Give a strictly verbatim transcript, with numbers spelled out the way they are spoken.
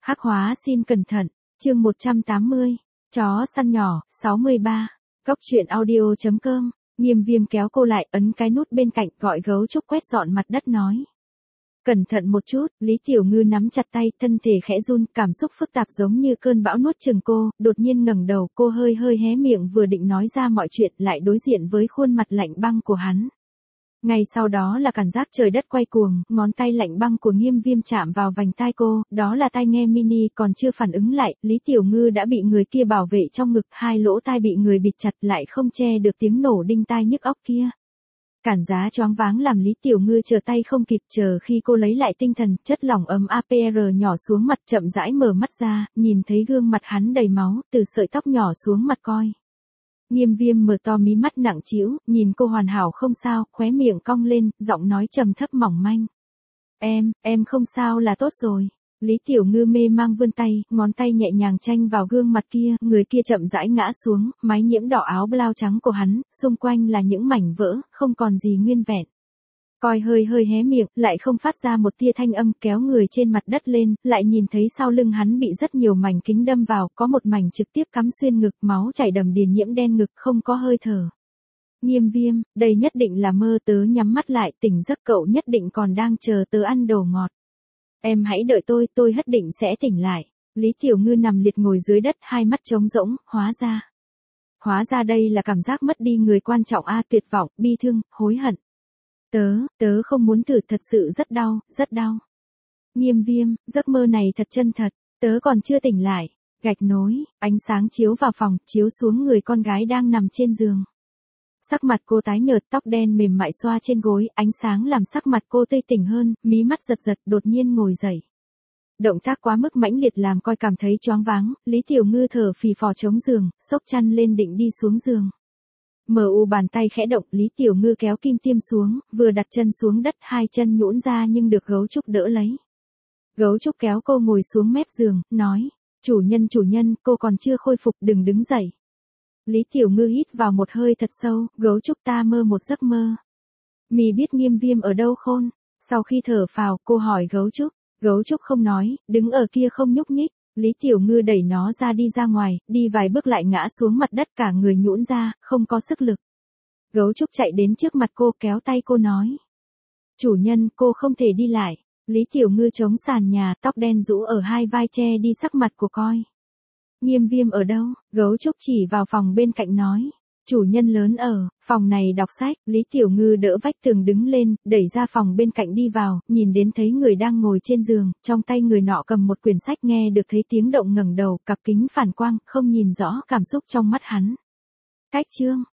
Hắc hóa xin cẩn thận, chương một trăm tám mươi, chó săn nhỏ, sáu mươi ba, góc truyện audio chấm com, Nghiêm Viêm kéo cô lại, ấn cái nút bên cạnh, gọi Gấu Trúc quét dọn mặt đất nói. Cẩn thận một chút, Lý Tiểu Ngư nắm chặt tay, thân thể khẽ run, cảm xúc phức tạp giống như cơn bão nuốt chửng cô, đột nhiên ngẩng đầu, cô hơi hơi hé miệng vừa định nói ra mọi chuyện, lại đối diện với khuôn mặt lạnh băng của hắn. Ngay sau đó là cảm giác trời đất quay cuồng, ngón tay lạnh băng của Nghiêm Viêm chạm vào vành tai cô, đó là tai nghe mini, còn chưa phản ứng lại, Lý Tiểu Ngư đã bị người kia bảo vệ trong ngực, hai lỗ tai bị người bịt chặt lại không che được tiếng nổ đinh tai nhức óc kia. Cản giá choáng váng làm Lý Tiểu Ngư chờ tay không kịp, chờ khi cô lấy lại tinh thần, chất lỏng ấm a pê rờ nhỏ xuống mặt, chậm rãi mở mắt ra, nhìn thấy gương mặt hắn đầy máu, từ sợi tóc nhỏ xuống mặt coi. Nghiêm Viêm mở to mí mắt nặng trĩu, nhìn cô hoàn hảo không sao, khóe miệng cong lên, giọng nói trầm thấp mỏng manh. Em, em không sao là tốt rồi. Lý Tiểu Ngư mê mang vươn tay, ngón tay nhẹ nhàng chanh vào gương mặt kia, người kia chậm rãi ngã xuống, mái nhiễm đỏ áo blau trắng của hắn, xung quanh là những mảnh vỡ, không còn gì nguyên vẹn. Coi hơi hơi hé miệng, lại không phát ra một tia thanh âm, kéo người trên mặt đất lên, lại nhìn thấy sau lưng hắn bị rất nhiều mảnh kính đâm vào, có một mảnh trực tiếp cắm xuyên ngực, máu chảy đầm đìa nhiễm đen ngực, không có hơi thở. Nghiêm Viêm, đây nhất định là mơ, tớ nhắm mắt lại, tỉnh giấc, cậu nhất định còn đang chờ tớ ăn đồ ngọt. Em hãy đợi tôi, tôi nhất định sẽ tỉnh lại. Lý Tiểu Ngư nằm liệt ngồi dưới đất, hai mắt trống rỗng, hóa ra. Hóa ra đây là cảm giác mất đi người quan trọng a, tuyệt vọng, bi thương, hối hận. Tớ, tớ không muốn thử, thật sự rất đau, rất đau. Nghiêm Viêm, giấc mơ này thật chân thật, tớ còn chưa tỉnh lại. Gạch nối, ánh sáng chiếu vào phòng, chiếu xuống người con gái đang nằm trên giường. Sắc mặt cô tái nhợt, tóc đen mềm mại xoa trên gối, ánh sáng làm sắc mặt cô tươi tỉnh hơn, mí mắt giật giật, đột nhiên ngồi dậy. Động tác quá mức mãnh liệt làm coi cảm thấy choáng váng, Lý Tiểu Ngư thở phì phò chống giường, xốc chăn lên định đi xuống giường. Mờ u bàn tay khẽ động, Lý Tiểu Ngư kéo kim tiêm xuống, vừa đặt chân xuống đất, hai chân nhũn ra nhưng được Gấu Trúc đỡ lấy. Gấu Trúc kéo cô ngồi xuống mép giường, nói, chủ nhân chủ nhân, cô còn chưa khôi phục, đừng đứng dậy. Lý Tiểu Ngư hít vào một hơi thật sâu, Gấu Trúc ta mơ một giấc mơ. Mì biết Nghiêm Viêm ở đâu khôn? Sau khi thở phào, cô hỏi Gấu Trúc, Gấu Trúc không nói, đứng ở kia không nhúc nhích. Lý Tiểu Ngư đẩy nó ra đi ra ngoài, đi vài bước lại ngã xuống mặt đất, cả người nhũn ra, không có sức lực. Gấu Trúc chạy đến trước mặt cô, kéo tay cô nói. Chủ nhân, cô không thể đi lại. Lý Tiểu Ngư chống sàn nhà, tóc đen rũ ở hai vai che đi sắc mặt của coi. Nghiêm Viêm ở đâu? Gấu Trúc chỉ vào phòng bên cạnh nói. Chủ nhân lớn ở, phòng này đọc sách. Lý Tiểu Ngư đỡ vách tường đứng lên, đẩy ra phòng bên cạnh đi vào, nhìn đến thấy người đang ngồi trên giường, trong tay người nọ cầm một quyển sách, nghe được thấy tiếng động ngẩng đầu, cặp kính phản quang, không nhìn rõ cảm xúc trong mắt hắn. Cách chương.